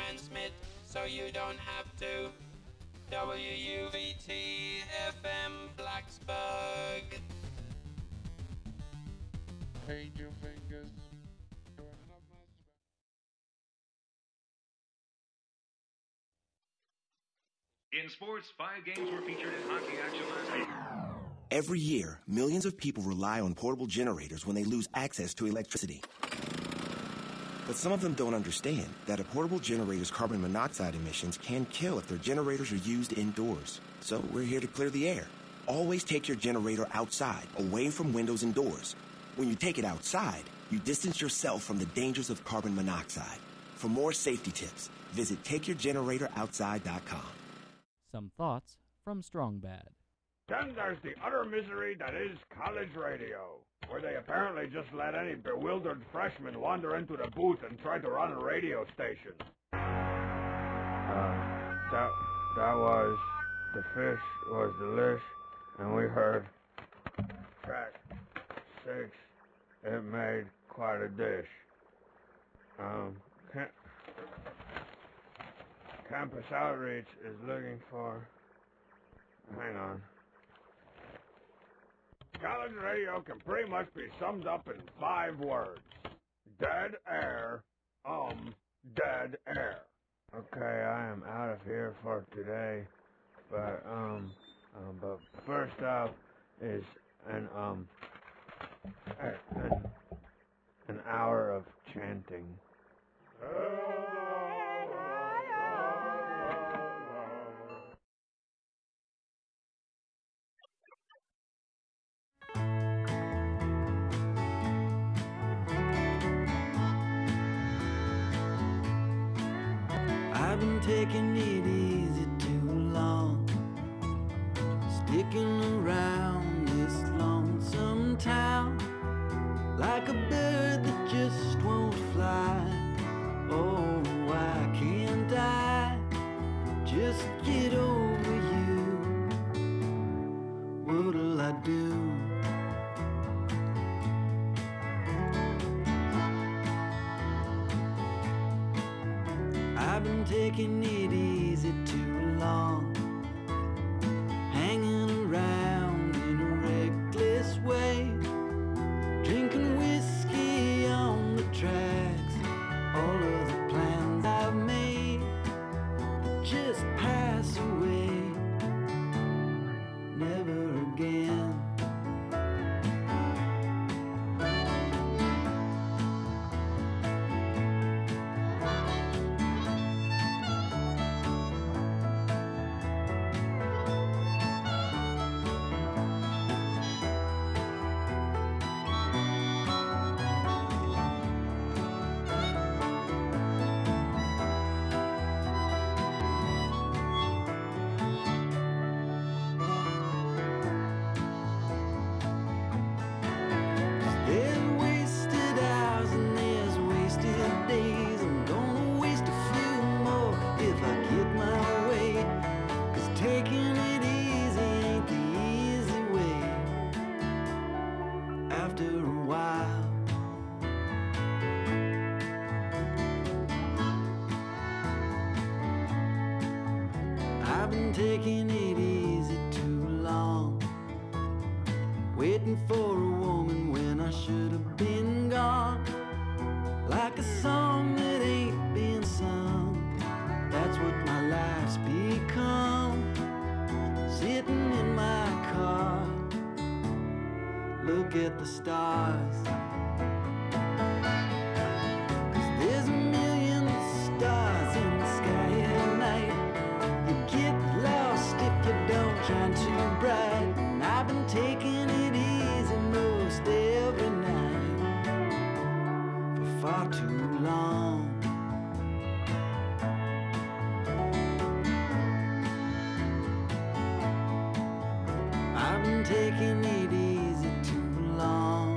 transmit so you don't have to. WUVT FM Blacksburg. Paint your fingers. In sports, 5 games were featured in hockey action last week. Every year, millions of people rely on portable generators when they lose access to electricity. But some of them don't understand that a portable generator's carbon monoxide emissions can kill if their generators are used indoors. So we're here to clear the air. Always take your generator outside, away from windows and doors. When you take it outside, you distance yourself from the dangers of carbon monoxide. For more safety tips, visit takeyourgeneratoroutside.com. Some thoughts from Strong Bad. Then there's the utter misery that is college radio, where they apparently just let any bewildered freshman wander into the booth and try to run a radio station. That was The Fish Was Delish, and we heard track 6, It Made Quite a Dish. Campus Outreach is looking for... Hang on. College radio can pretty much be summed up in 5 words. Dead air, dead air. Okay, I am out of here for today, but first up is an hour of chanting. I've been taking it easy too long, sticking around this lonesome town, like a bird that just won't fly. Oh, why can't I just get over you? What'll I do? I've been taking it easy too long, hanging around in a reckless way, drinking whiskey on the tracks. All of the plans I've made just pass away, never again. There's wasted hours and there's wasted days. I'm gonna waste a few more if I get my way, 'cause taking it easy ain't the easy way. After a while, I've been taking it easy too long, waiting for a woman when I should have been gone, like a song that ain't been sung. That's what my life's become, sitting in my car, look at the stars. 'Cause there's a million stars in the sky at night. You get lost if you don't shine too bright. And I've been taking it easy most every night for far too long. I've been taking it easy too long.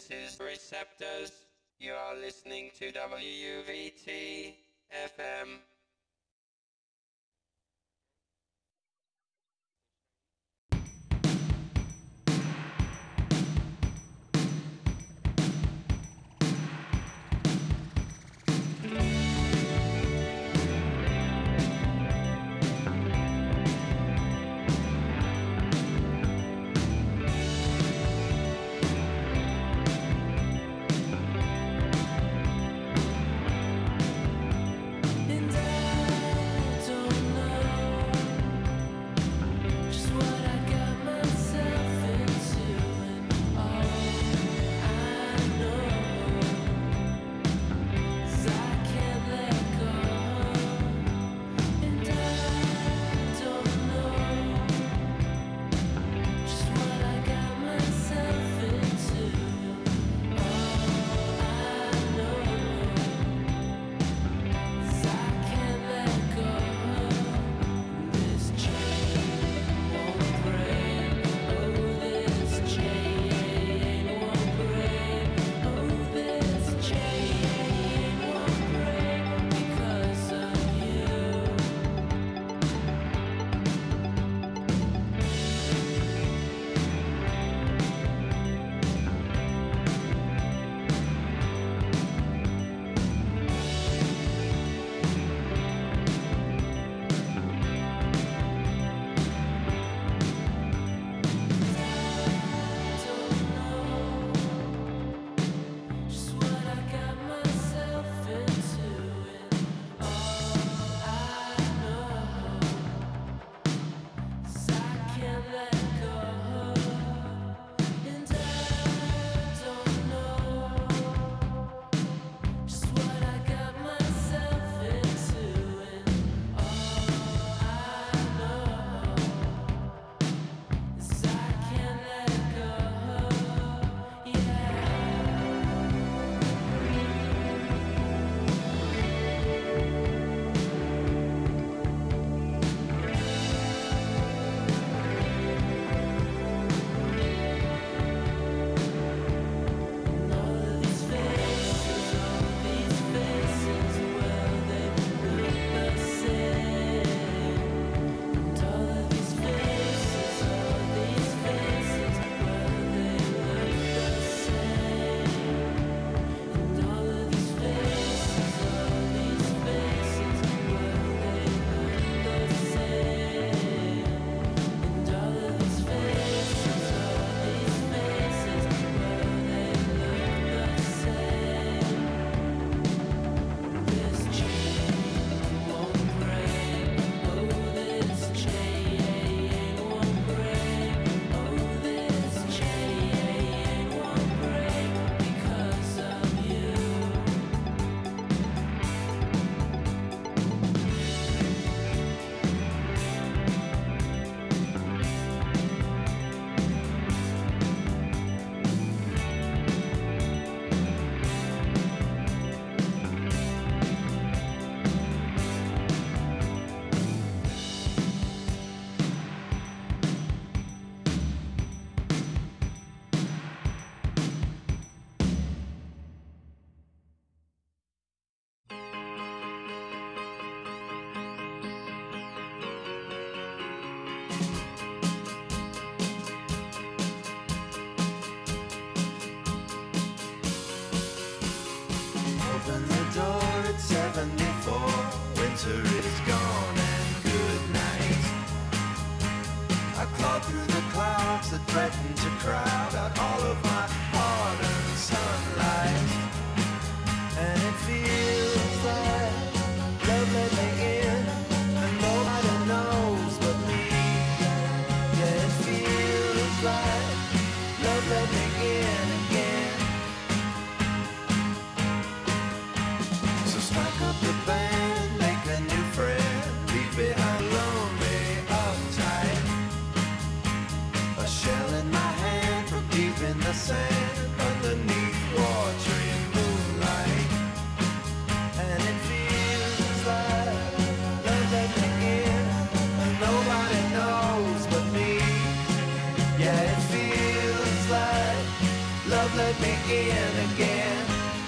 is Receptors. You are listening to WUVT FM. Open the door at 74. Winter is gone and good night. I clawed through the clouds that threatened to crowd out all of my hard-earned sunlight. And it feels like love let me in, and nobody knows but me. Yeah, it feels like love let me in again. So strike up the band, make a new friend, leave behind lonely uptight. A shell in my hand from deep in the sand, underneath watering moonlight. And it feels like love let me in, and nobody knows but me. Yeah, it feels like love, let me in again.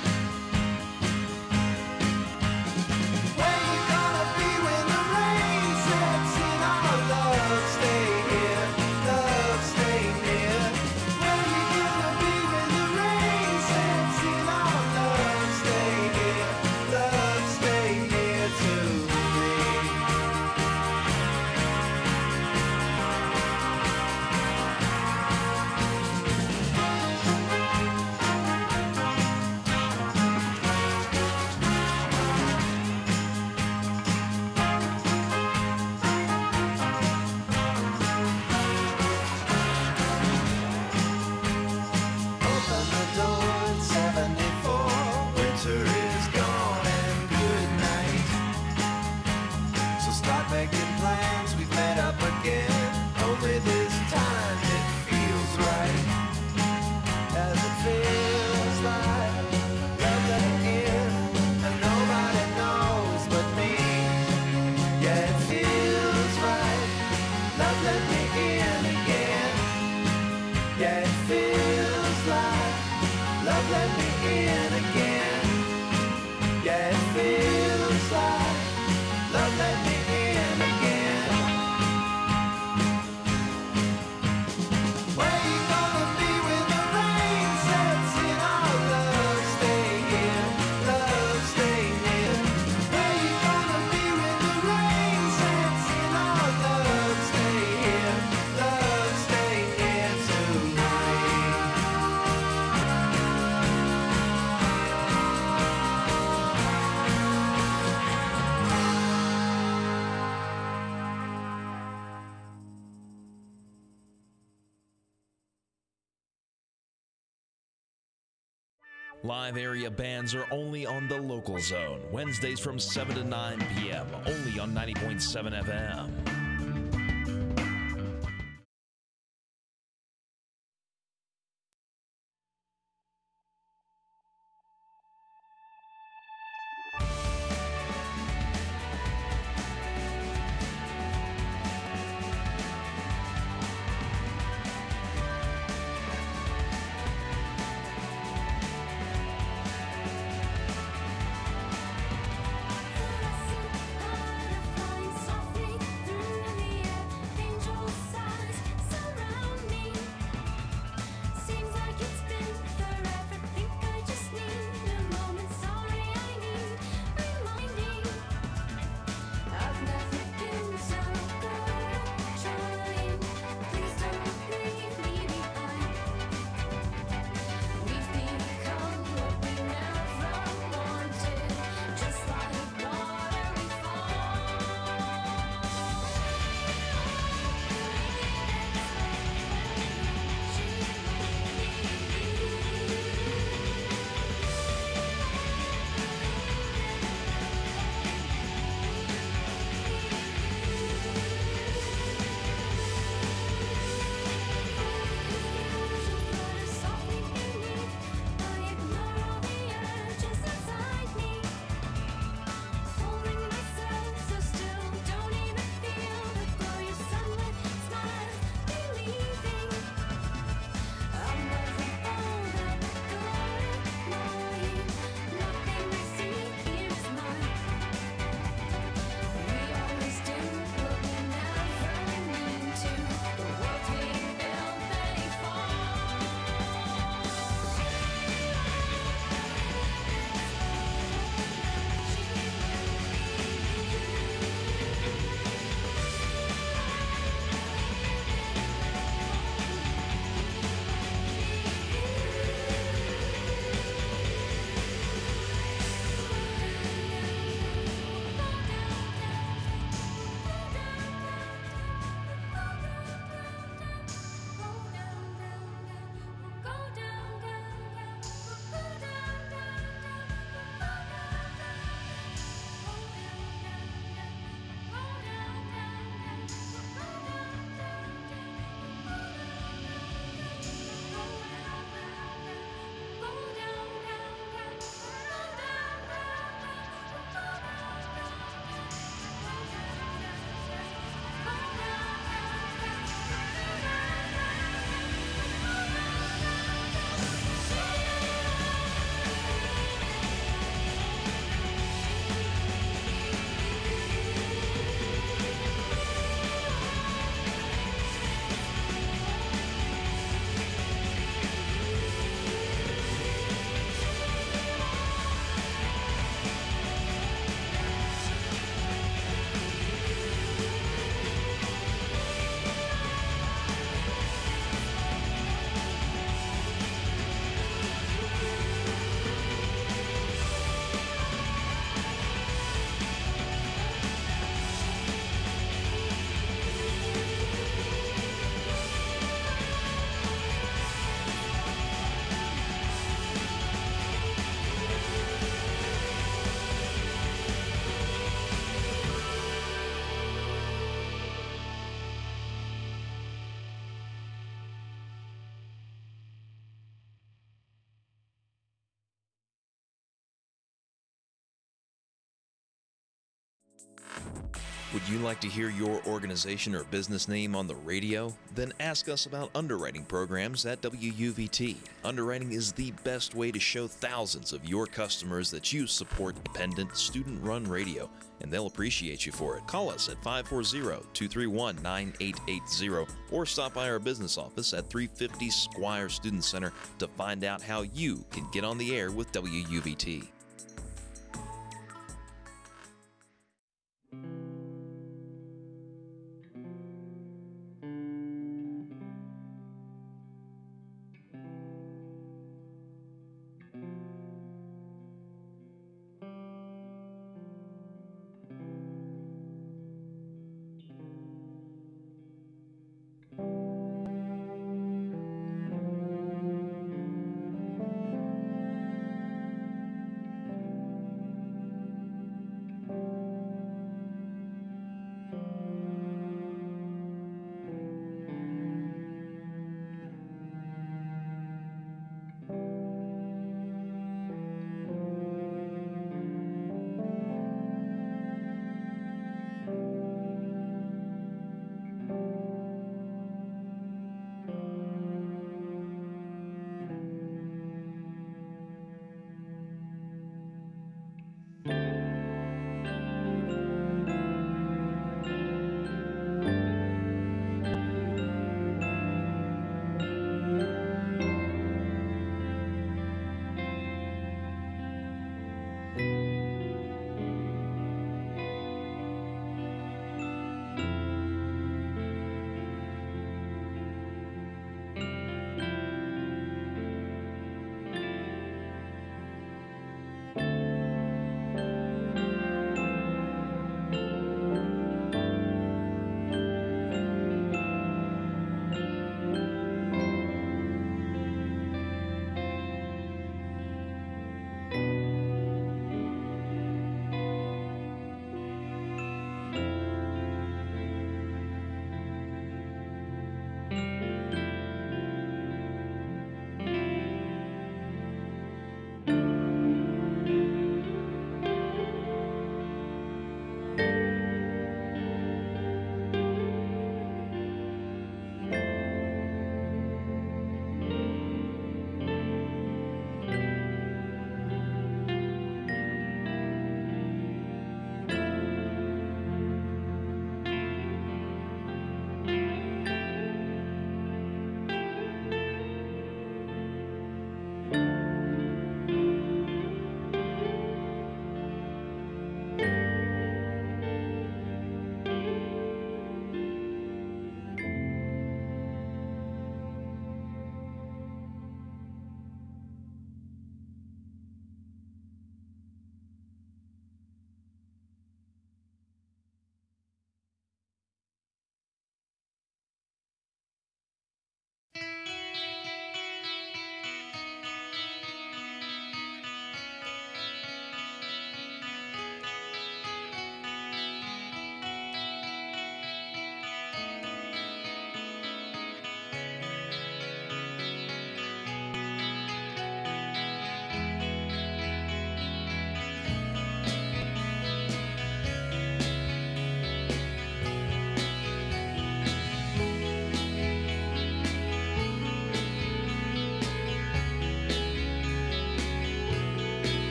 Where you gonna be when the rain sets in? Our love, stay here, love, stay near. Where you gonna be when the rain sets in? Our love, stay here, love, stay near to me. Open the door at 74. Winter is gone and good night. So start making plans. We've met up again. Only this time it feels right. As it feels like love let in, and nobody knows but me. Yeah, it feels right. Love let me in again. Yeah, it feels like love let me in again. Yeah, it feels like love let me in again. Where you gonna be when the rain sets in? Our love, stay here, love, stay near. Where you gonna be when the rain sets in? Our love, stay here, love, stay near to me. Live area bands are only on the local zone, Wednesdays from 7 to 9 p.m., only on 90.7 FM. Softly through Would you like to hear your organization or business name on the radio? Then ask us about underwriting programs at WUVT. Underwriting is the best way to show thousands of your customers that you support independent, student-run radio, and they'll appreciate you for it. Call us at 540-231-9880 or stop by our business office at 350 Squire Student Center to find out how you can get on the air with WUVT.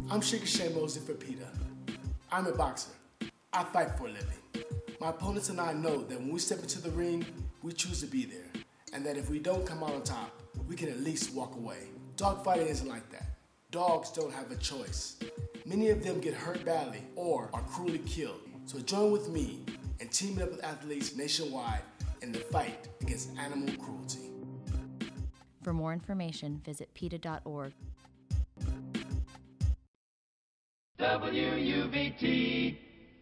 I'm Shaker Shane Mosley for PETA. I'm a boxer. I fight for a living. My opponents and I know that when we step into the ring, we choose to be there, and that if we don't come out on top, we can at least walk away. Dogfighting isn't like that. Dogs don't have a choice. Many of them get hurt badly or are cruelly killed. So join with me in teaming up with athletes nationwide in the fight against animal cruelty. For more information, visit PETA.org. WUVT.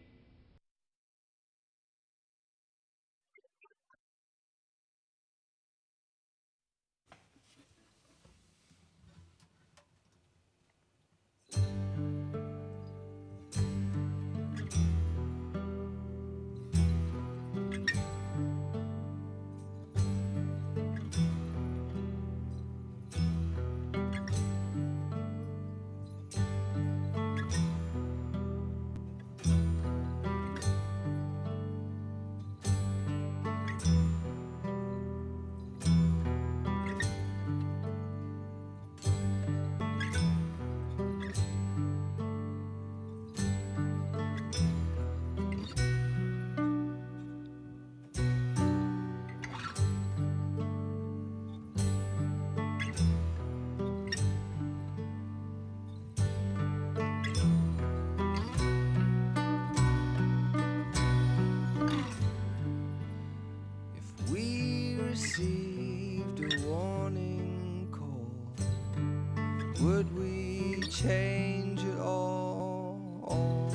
Received a warning call. Would we change it all?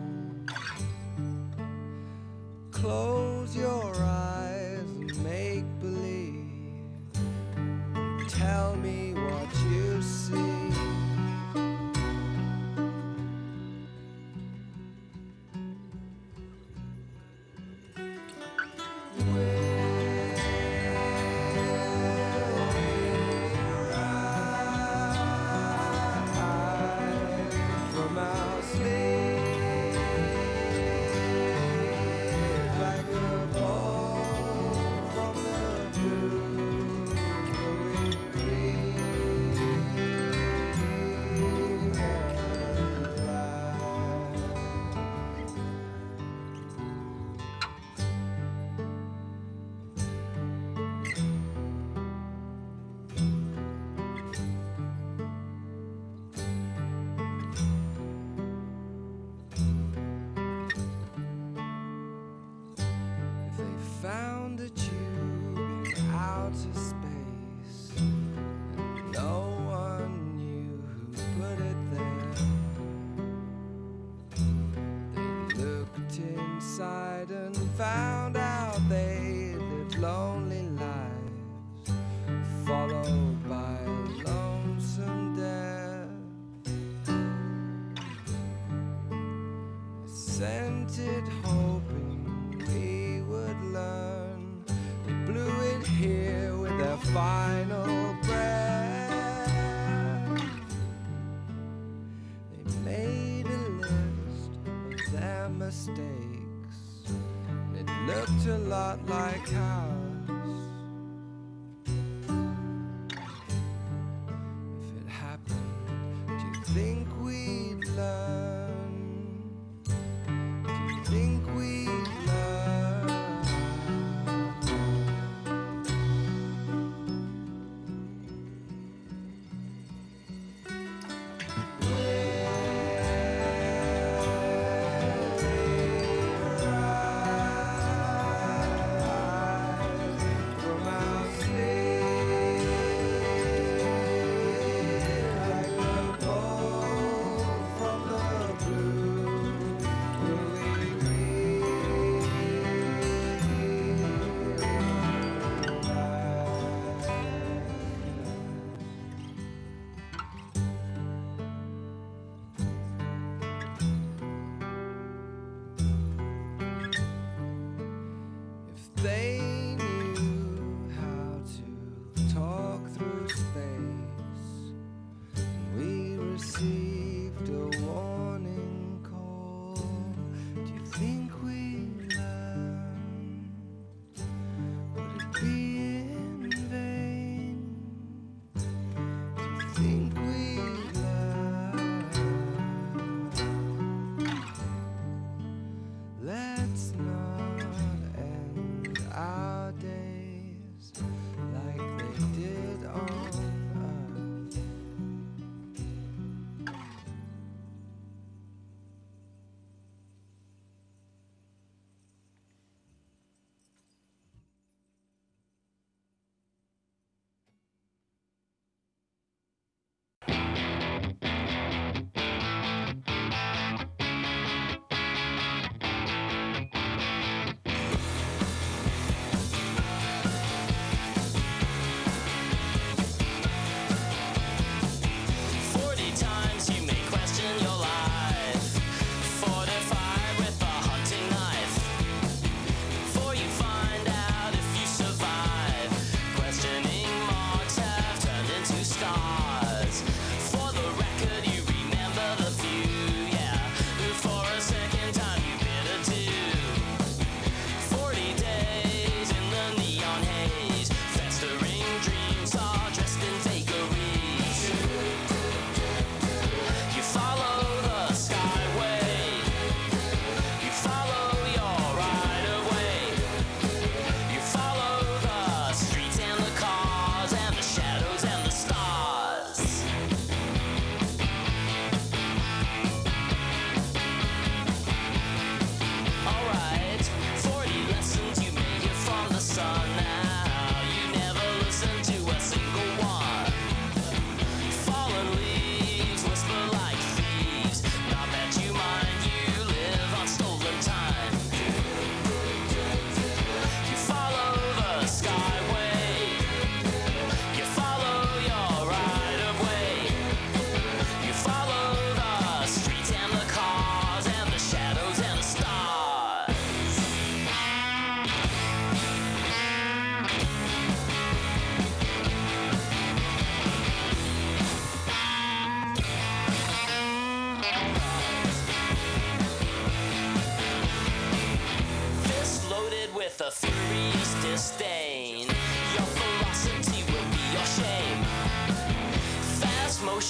Close your eyes and make believe. Tell me what you see. Found a tube in outer space, and no one knew who put it there. They looked inside and found out they lived lonely lives, followed by a lonesome death. I sent it hoping we would learn. They blew it here with their final breath. They made a list of their mistakes, and it looked a lot like ours. If it happened, do you think we'd learn? Do you think we'd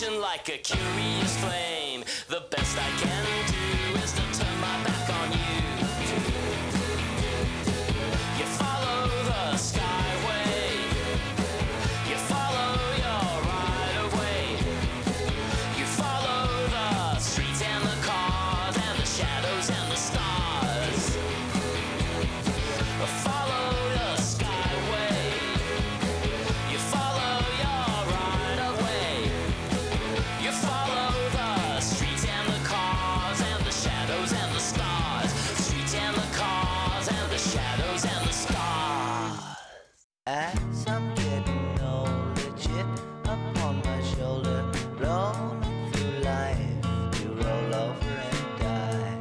passion like a curious flame. The best I can do is to turn my back on you. You follow the skyway. You follow your right of way. You follow the streets and the cars and the shadows and the stars. Follow the skyway. You follow your right of way. You follow the streets and the cars and the shadows and the stars. Streets and the cars and the shadows and the stars. As I'm getting old, the chip upon my shoulder, rolling through life to roll over and die.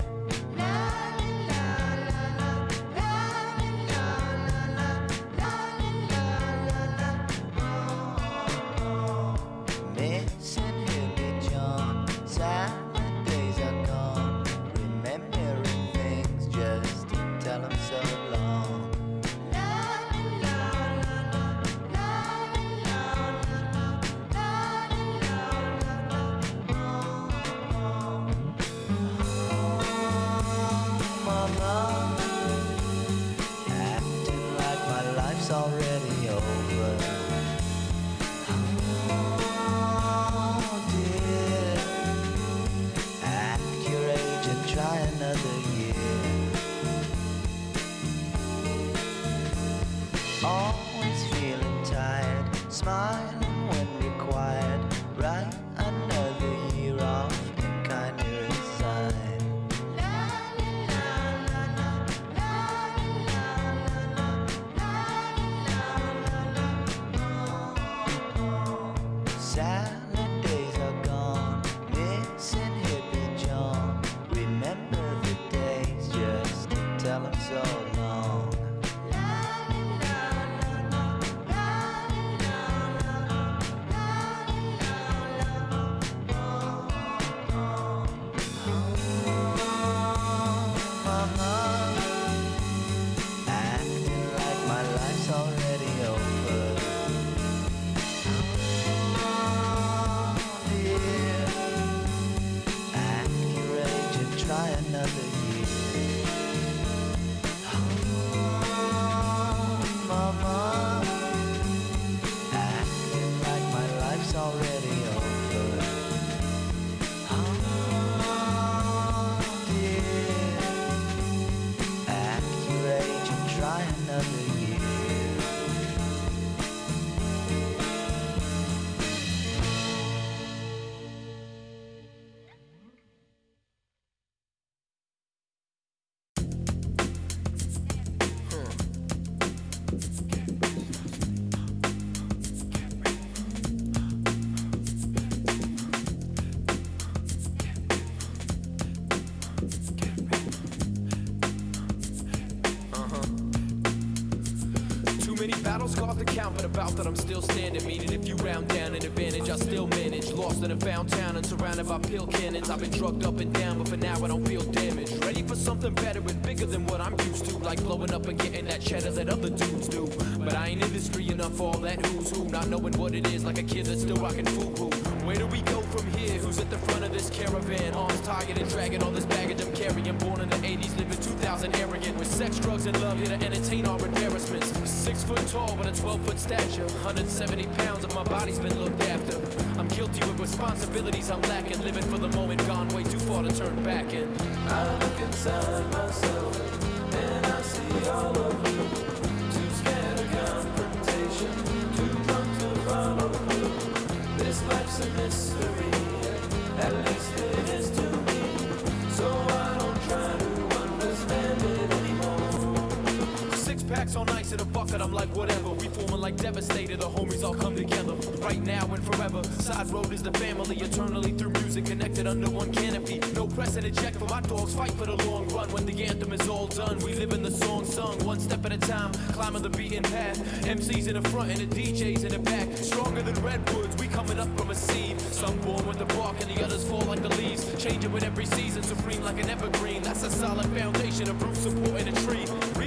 Missing Hippie John, silent days are gone, remembering things just to tell 'em so long. Mama, acting like my life's already over. Oh dear, act your age and try another year. Always feeling tired, smiling when required. Write another year off and kinda resign. Silent days are gone, missing Hippie John. Remember the days just to tell 'em so long. Mama, acting like my life's already over. Dear, act your age and try another year. Mama, acting like my life's already over. Dear, act your age and try another year. Too many battles called to count, but about that I'm still standing. Meaning if you round down an advantage, I still manage. Lost in a found town and surrounded by pill cannons. I've been drugged up and down, but for now I don't feel damaged. Ready for something better and bigger than what I'm used to. Like blowing up and getting that cheddar that other dudes do. But I ain't industry enough for all that who's who. Not knowing what it is, like a kid that's still rocking FUBU. Where do we go from here? Who's at the front of this caravan? Arms target and dragging all this baggage I'm carrying. Born in the 80s, living 2000 arrogant. With sex, drugs, and love here to entertain our embarrassments. 6 foot tall with a 12-foot stature. 170 pounds of my body's been looked after. I'm guilty with responsibilities I'm lacking. Living for the moment, gone way too far to turn back in. I look inside myself and I see all of you. Too scared of confrontation, too drunk to follow through. This life's a mystery, at least it is to me. So I don't try to understand it anymore. 6 packs on ice in a bucket, I'm like whatever. We forming like Devastator, the homies all come together. Right now and forever, side road is the family. Eternally through music, connected under one canopy. No precedent check for my dogs, fight for the long run. When the anthem is all done, we live in the song sung. One step at a time, climbing the beaten path. MCs in the front and the DJs in the back. Stronger than redwoods, we coming up from a seed. Some born with the bark and the others fall like the leaves. Changing with every season, supreme like an evergreen. That's a solid foundation, a root supporting a tree. Real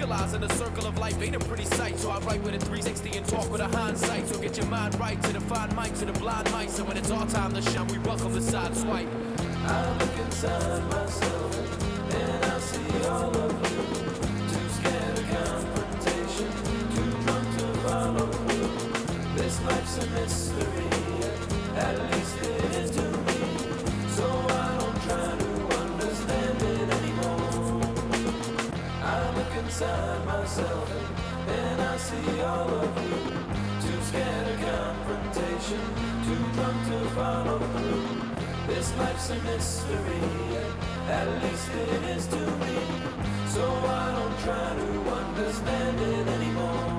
Realizing the circle of life ain't a pretty sight, so I write with a 360 and talk with a hindsight. So get your mind right to the fine mic, to the blind mice. And when it's our time to shine, we welcome the side swipe. I look inside myself and I see all of you. Too scared of confrontation, too drunk to follow through. This life's a mystery, at least it is to me. So I don't try to understand it anymore. I look inside myself and I see all of you. Too scared of confrontation, too drunk to follow through. This life's a mystery, at least it is to me. So I don't try to understand it anymore.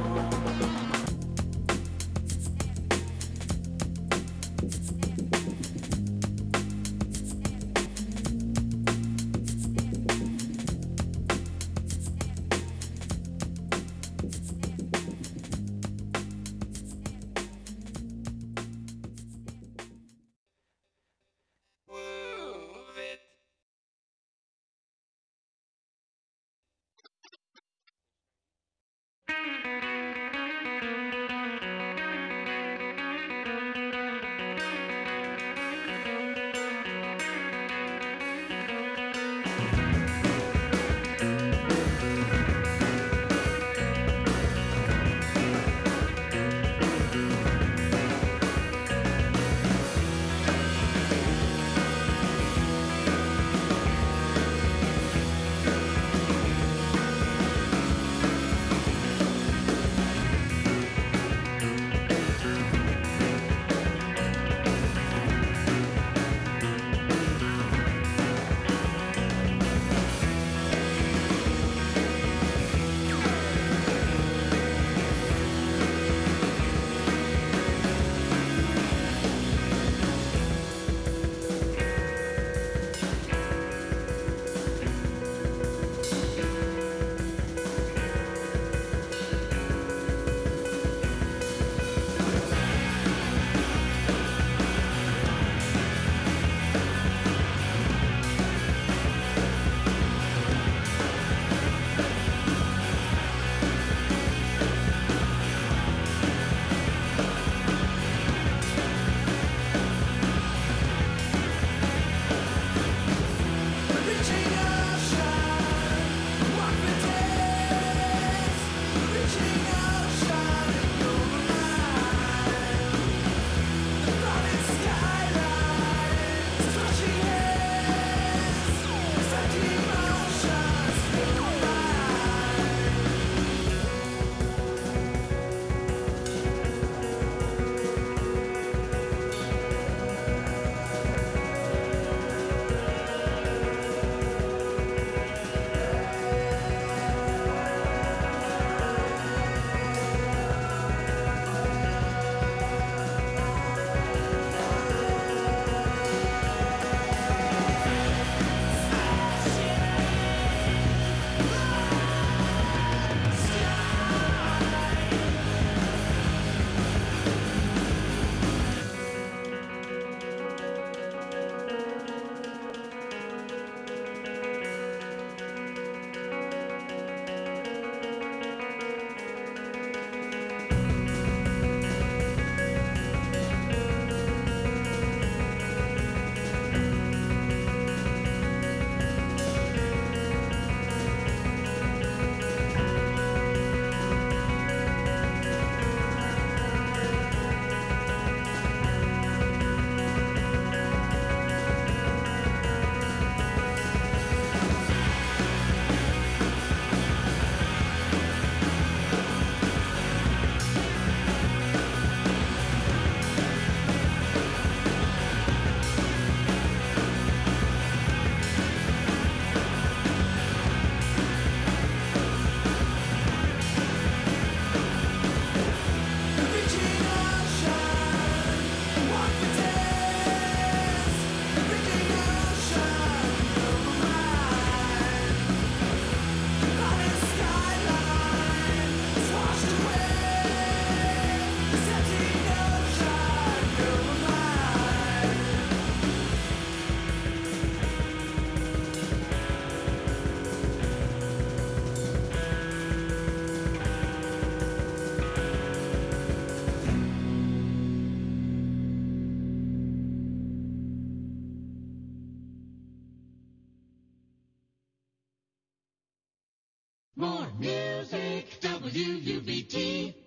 more music, WUVT.